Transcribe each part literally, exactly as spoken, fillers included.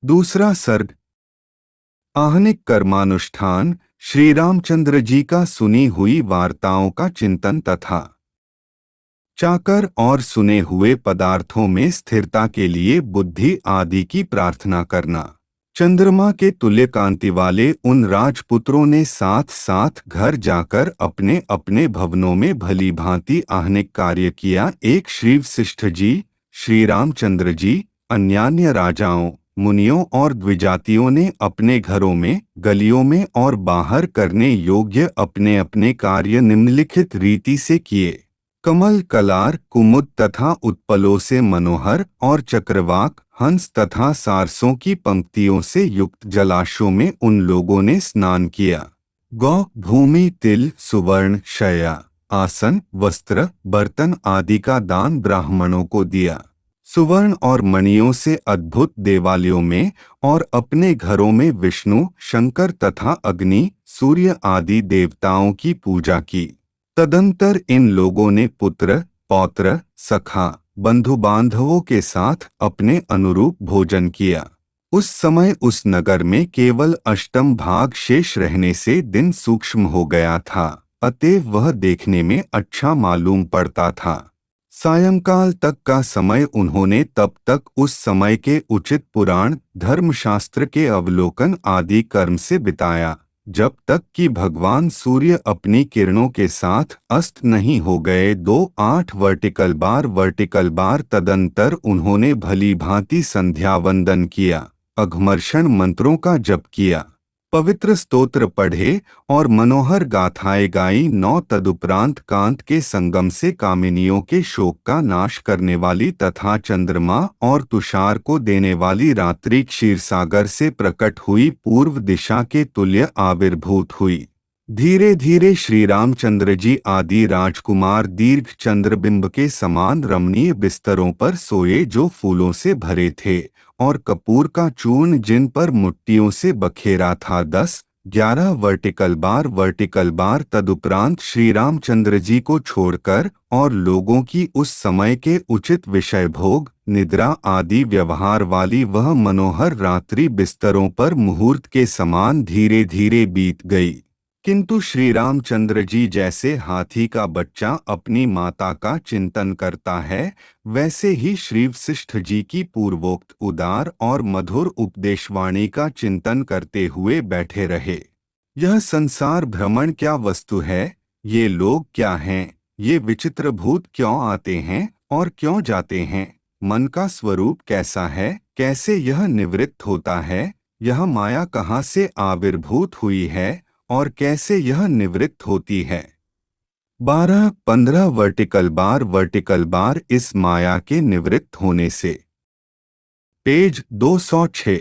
दूसरा सर्ग। आहनिक कर्मानुष्ठान। श्री रामचंद्र जी का सुनी हुई वार्ताओं का चिंतन तथा चाकर और सुने हुए पदार्थों में स्थिरता के लिए बुद्धि आदि की प्रार्थना करना। चंद्रमा के तुल्य कांति वाले उन राजपुत्रों ने साथ साथ घर जाकर अपने अपने भवनों में भली भांति आहनिक कार्य किया। एक श्री वशिष्ठ जी, श्री रामचंद्र जी, अन्यान्य राजाओं, मुनियों और द्विजातियों ने अपने घरों में, गलियों में और बाहर करने योग्य अपने अपने कार्य निम्नलिखित रीति से किए। कमल, कलार, कुमुद तथा उत्पलों से मनोहर और चक्रवाक, हंस तथा सारसों की पंक्तियों से युक्त जलाशयों में उन लोगों ने स्नान किया। गौ, भूमि, तिल, सुवर्ण, शया, आसन, वस्त्र, बर्तन आदि का दान ब्राह्मणों को दिया। सुवर्ण और मणियों से अद्भुत देवालयों में और अपने घरों में विष्णु, शंकर तथा अग्नि, सूर्य आदि देवताओं की पूजा की। तदंतर इन लोगों ने पुत्र, पौत्र, सखा, बंधु बांधवों के साथ अपने अनुरूप भोजन किया। उस समय उस नगर में केवल अष्टम भाग शेष रहने से दिन सूक्ष्म हो गया था, अतएव वह देखने में अच्छा मालूम पड़ता था। सायंकाल तक का समय उन्होंने तब तक उस समय के उचित पुराण, धर्मशास्त्र के अवलोकन आदि कर्म से बिताया, जब तक कि भगवान सूर्य अपनी किरणों के साथ अस्त नहीं हो गए। दो आठ वर्टिकल बार वर्टिकल बार तदंतर उन्होंने भली भांति संध्या वंदन किया, अघमर्षण मंत्रों का जप किया, पवित्र स्तोत्र पढ़े और मनोहर गाथाएं गाई। नौ तदुपरांत कांत के संगम से कामिनियों के शोक का नाश करने वाली तथा चंद्रमा और तुषार को देने वाली रात्रि क्षीरसागर से प्रकट हुई पूर्व दिशा के तुल्य आविर्भूत हुई। धीरे धीरे श्री रामचंद्र जी आदि राजकुमार दीर्घ चंद्रबिंब के समान रमणीय बिस्तरों पर सोए, जो फूलों से भरे थे और कपूर का चूर्ण जिन पर मुट्टियों से बखेरा था। दस ग्यारह वर्टिकल बार वर्टिकल बार तदुपरांत श्री रामचंद्र जी को छोड़कर और लोगों की उस समय के उचित विषय भोग, निद्रा आदि व्यवहार वाली वह मनोहर रात्रि बिस्तरों पर मुहूर्त के समान धीरे धीरे बीत गई। किंतु श्री रामचंद्र जी जैसे हाथी का बच्चा अपनी माता का चिंतन करता है, वैसे ही श्री वशिष्ठ जी की पूर्वोक्त उदार और मधुर उपदेशवाणी का चिंतन करते हुए बैठे रहे। यह संसार भ्रमण क्या वस्तु है? ये लोग क्या हैं? ये विचित्र भूत क्यों आते हैं और क्यों जाते हैं? मन का स्वरूप कैसा है? कैसे यह निवृत्त होता है? यह माया कहाँ से आविर्भूत हुई है और कैसे यह निवृत्त होती है? बारह पंद्रह वर्टिकल बार वर्टिकल बार इस माया के निवृत्त होने से। पेज दो सौ छह।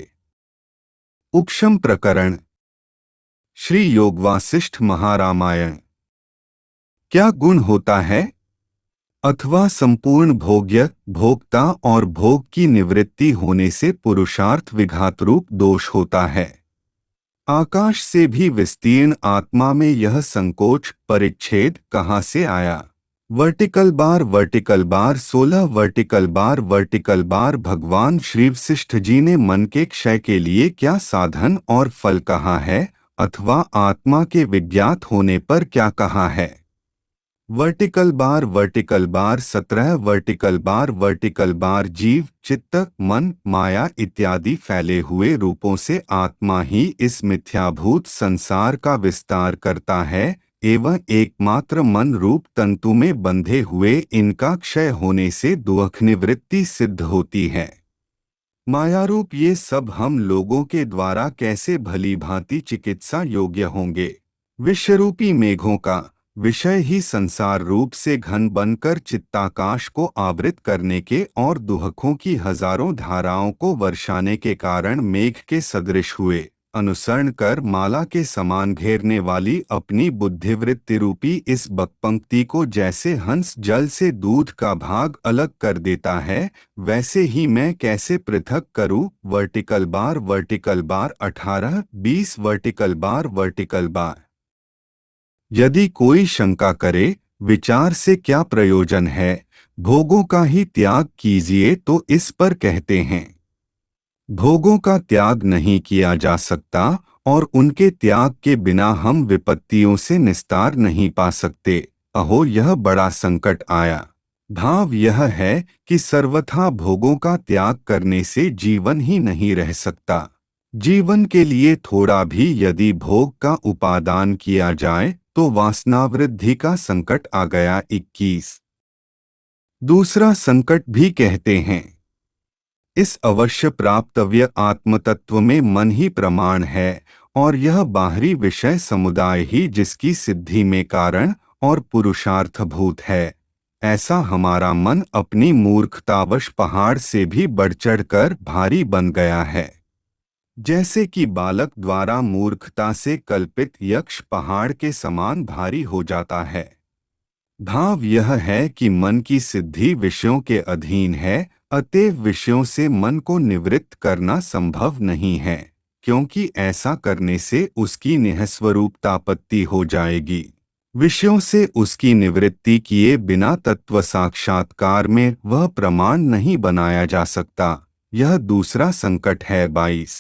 उपशम प्रकरण। श्री योग वासिष्ठ महारामायण। क्या गुण होता है अथवा संपूर्ण भोग्य, भोक्ता और भोग की निवृत्ति होने से पुरुषार्थ विघात रूप दोष होता है? आकाश से भी विस्तीर्ण आत्मा में यह संकोच, परिच्छेद कहाँ से आया? वर्टिकल बार वर्टिकल बार सोलह वर्टिकल बार वर्टिकल बार भगवान श्री वशिष्ठ जी ने मन के क्षय के लिए क्या साधन और फल कहा है, अथवा आत्मा के विज्ञात होने पर क्या कहा है? वर्टिकल बार वर्टिकल बार सत्रह वर्टिकल बार वर्टिकल बार जीव, चित्त, मन, माया इत्यादि फैले हुए रूपों से आत्मा ही इस मिथ्याभूत संसार का विस्तार करता है एवं एकमात्र मन रूप तंतु में बंधे हुए इनका क्षय होने से दुख निवृत्ति सिद्ध होती है। मायारूप ये सब हम लोगों के द्वारा कैसे भली भांति चिकित्सा योग्य होंगे? विश्वरूपी मेघों का विषय ही संसार रूप से घन बनकर चित्ताकाश को आवृत करने के और दुहकों की हजारों धाराओं को वर्षाने के कारण मेघ के सदृश हुए, अनुसरण कर माला के समान घेरने वाली अपनी बुद्धिवृत्ति रूपी इस बकपंक्ति को जैसे हंस जल से दूध का भाग अलग कर देता है, वैसे ही मैं कैसे पृथक करूं? वर्टिकल बार वर्टिकल बार अठारह बीस वर्टिकल बार वर्टिकल बार। यदि कोई शंका करे विचार से क्या प्रयोजन है, भोगों का ही त्याग कीजिए, तो इस पर कहते हैं भोगों का त्याग नहीं किया जा सकता और उनके त्याग के बिना हम विपत्तियों से निस्तार नहीं पा सकते। अहो, यह बड़ा संकट आया। भाव यह है कि सर्वथा भोगों का त्याग करने से जीवन ही नहीं रह सकता। जीवन के लिए थोड़ा भी यदि भोग का उपादान किया जाए तो वासनावृद्धि का संकट आ गया। इक्कीस दूसरा संकट भी कहते हैं। इस अवश्य प्राप्तव्य आत्मतत्व में मन ही प्रमाण है और यह बाहरी विषय समुदाय ही जिसकी सिद्धि में कारण और पुरुषार्थभूत है। ऐसा हमारा मन अपनी मूर्खतावश पहाड़ से भी बढ़ चढ़कर भारी बन गया है। जैसे कि बालक द्वारा मूर्खता से कल्पित यक्ष पहाड़ के समान भारी हो जाता है। भाव यह है कि मन की सिद्धि विषयों के अधीन है, अतएव विषयों से मन को निवृत्त करना संभव नहीं है, क्योंकि ऐसा करने से उसकी निःस्वरूपतापत्ति हो जाएगी। विषयों से उसकी निवृत्ति किए बिना तत्व साक्षात्कार में वह प्रमाण नहीं बनाया जा सकता। यह दूसरा संकट है। बाईस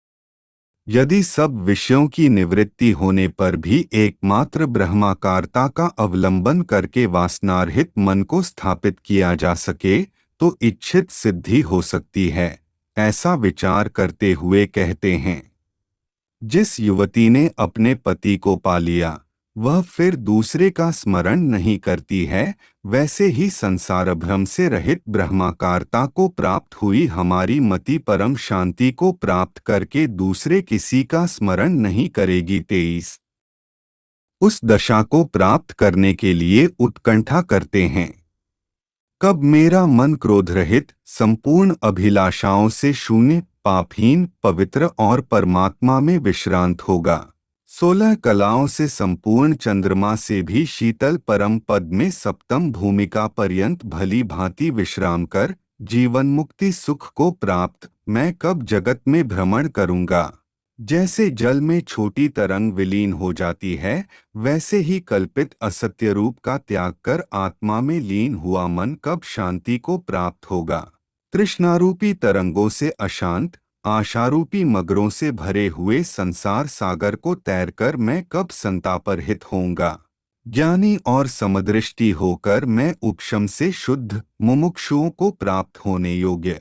यदि सब विषयों की निवृत्ति होने पर भी एकमात्र ब्रह्माकारता का अवलंबन करके वासनारहित मन को स्थापित किया जा सके तो इच्छित सिद्धि हो सकती है। ऐसा विचार करते हुए कहते हैं, जिस युवती ने अपने पति को पा लिया वह फिर दूसरे का स्मरण नहीं करती है, वैसे ही संसार भ्रम से रहित ब्रह्माकारता को प्राप्त हुई हमारी मति परम शांति को प्राप्त करके दूसरे किसी का स्मरण नहीं करेगी। तेईस उस दशा को प्राप्त करने के लिए उत्कंठा करते हैं। कब मेरा मन क्रोध रहित संपूर्ण अभिलाषाओं से शून्य, पापहीन, पवित्र और परमात्मा में विश्रांत होगा। सोलह कलाओं से संपूर्ण चंद्रमा से भी शीतल परम पद में सप्तम भूमिका पर्यंत भली भांति विश्राम कर जीवन मुक्ति सुख को प्राप्त मैं कब जगत में भ्रमण करूंगा। जैसे जल में छोटी तरंग विलीन हो जाती है, वैसे ही कल्पित असत्य रूप का त्याग कर आत्मा में लीन हुआ मन कब शांति को प्राप्त होगा। तृष्णारूपी तरंगों से अशांत, आशारूपी मगरों से भरे हुए संसार सागर को तैरकर मैं कब संतापरहित होऊंगा। ज्ञानी और समदृष्टि होकर मैं उपशम से शुद्ध मुमुक्षुओं को प्राप्त होने योग्य।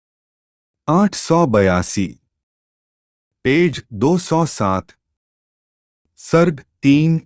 आठ सौ बयासी पेज दो सौ सात सर्ग तीन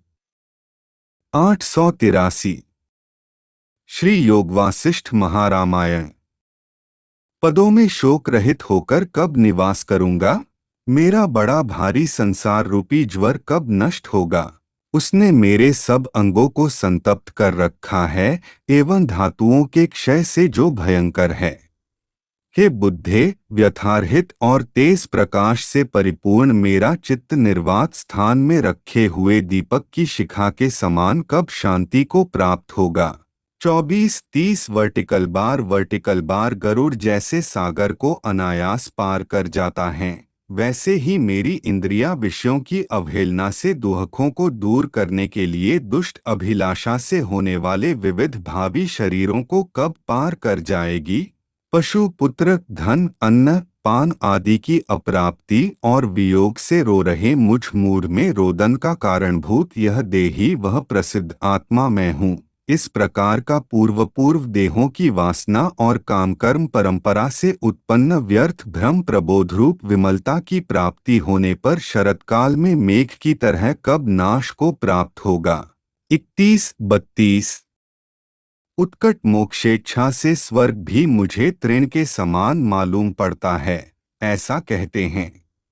आठ सौ तिरासी श्री योगवासिष्ठ महारामायण। पदों में शोक रहित होकर कब निवास करूंगा। मेरा बड़ा भारी संसार रूपी ज्वर कब नष्ट होगा। उसने मेरे सब अंगों को संतप्त कर रखा है एवं धातुओं के क्षय से जो भयंकर है। हे बुद्धे, व्यथारहित और तेज प्रकाश से परिपूर्ण मेरा चित्त निर्वात स्थान में रखे हुए दीपक की शिखा के समान कब शांति को प्राप्त होगा। चौबीस तीस vertical bar vertical bar Garuda जैसे सागर को अनायास पार कर जाता है, वैसे ही मेरी इंद्रियां विषयों की अवहेलना से दुहखों को दूर करने के लिए दुष्ट अभिलाषा से होने वाले विविध भावी शरीरों को कब पार कर जाएगी। पशु, पुत्र, धन, अन्न, पान आदि की अप्राप्ति और वियोग से रो रहे मुझ मूढ़ में रोदन का कारणभूत यह देही वह प्रसिद्ध आत्मा मैं हूँ। इस प्रकार का पूर्व पूर्व देहों की वासना और कामकर्म परंपरा से उत्पन्न व्यर्थ भ्रम प्रबोध रूप विमलता की प्राप्ति होने पर शरतकाल में मेघ की तरह कब नाश को प्राप्त होगा। इकतीस बत्तीस उत्कट मोक्षेच्छा से स्वर्ग भी मुझे तृण के समान मालूम पड़ता है। ऐसा कहते हैं।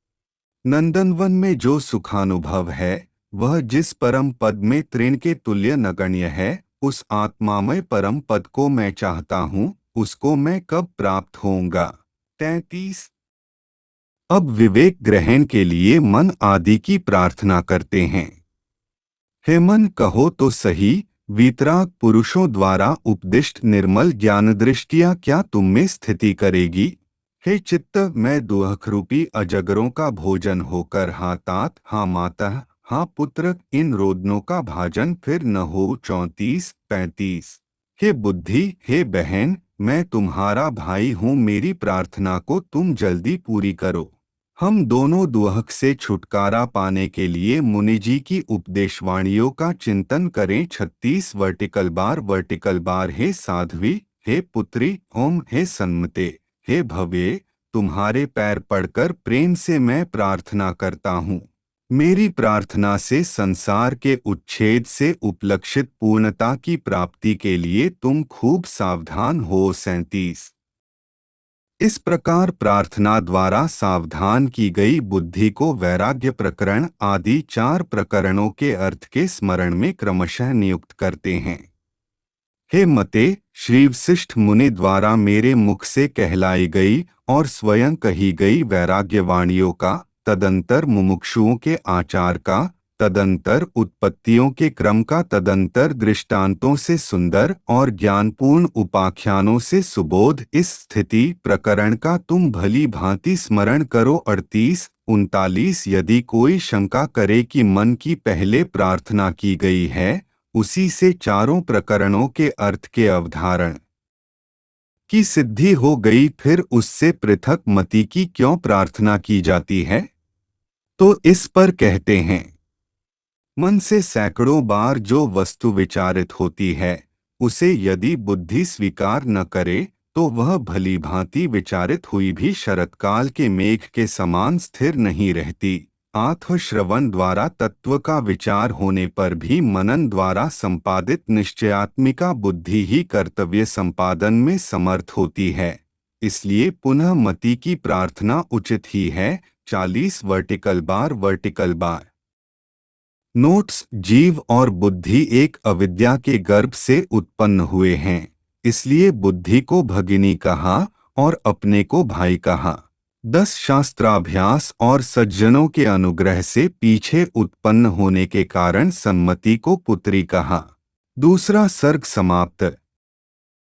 नंदनवन में जो सुखानुभव है वह जिस परम पद में तृण के तुल्य नगण्य है, उस आत्मामय परम पद को मैं चाहता हूँ, उसको मैं कब प्राप्त होऊंगा। तैंतीस अब विवेक ग्रहण के लिए मन आदि की प्रार्थना करते हैं। हे मन, कहो तो सही, वीतराग पुरुषों द्वारा उपदिष्ट निर्मल ज्ञान दृष्टियाँ क्या तुम में स्थिति करेगी। हे चित्त, मैं दुहखरूपी अजगरों का भोजन होकर हाँ तात, हाँ माता, हाँ पुत्र इन रोदनों का भाजन फिर न हो। चौंतीस पैंतीस हे बुद्धि, हे बहन, मैं तुम्हारा भाई हूँ, मेरी प्रार्थना को तुम जल्दी पूरी करो। हम दोनों दुहक से छुटकारा पाने के लिए मुनि जी की उपदेशवाणियों का चिंतन करें। छत्तीस वर्टिकल बार वर्टिकल बार हे साध्वी, हे पुत्री, ओम, हे सन्मते, हे भव्ये, तुम्हारे पैर पड़कर प्रेम से मैं प्रार्थना करता हूँ। मेरी प्रार्थना से संसार के उच्छेद से उपलक्षित पूर्णता की प्राप्ति के लिए तुम खूब सावधान हो। सैंतीस इस प्रकार प्रार्थना द्वारा सावधान की गई बुद्धि को वैराग्य प्रकरण आदि चार प्रकरणों के अर्थ के स्मरण में क्रमशः नियुक्त करते हैं। हे मते, श्री वशिष्ठ मुनि द्वारा मेरे मुख से कहलाई गई और स्वयं कही गई वैराग्य वाणियों का, तदंतर मुमुक्षुओं के आचार का, तदंतर उत्पत्तियों के क्रम का, तदंतर दृष्टांतों से सुंदर और ज्ञानपूर्ण उपाख्यानों से सुबोध इस स्थिति प्रकरण का तुम भली भांति स्मरण करो। अड़तीस उनतालीस यदि कोई शंका करे कि मन की पहले प्रार्थना की गई है, उसी से चारों प्रकरणों के अर्थ के अवधारण की सिद्धि हो गई, फिर उससे पृथक मति की क्यों प्रार्थना की जाती है? तो इस पर कहते हैं, मन से सैकड़ों बार जो वस्तु विचारित होती है, उसे यदि बुद्धि स्वीकार न करे तो वह भली भांति विचारित हुई भी शरतकाल के मेघ के समान स्थिर नहीं रहती। आत्म श्रवण द्वारा तत्व का विचार होने पर भी मनन द्वारा संपादित निश्चयात्मिका बुद्धि ही कर्तव्य संपादन में समर्थ होती है। इसलिए पुनः मति की प्रार्थना उचित ही है। चालीस vertical bar vertical bar notes, जीव और बुद्धि एक अविद्या के गर्भ से उत्पन्न हुए हैं, इसलिए बुद्धि को भगिनी कहा और अपने को भाई कहा। दस शास्त्राभ्यास और सज्जनों के अनुग्रह से पीछे उत्पन्न होने के कारण सम्मति को पुत्री कहा। दूसरा सर्ग समाप्त।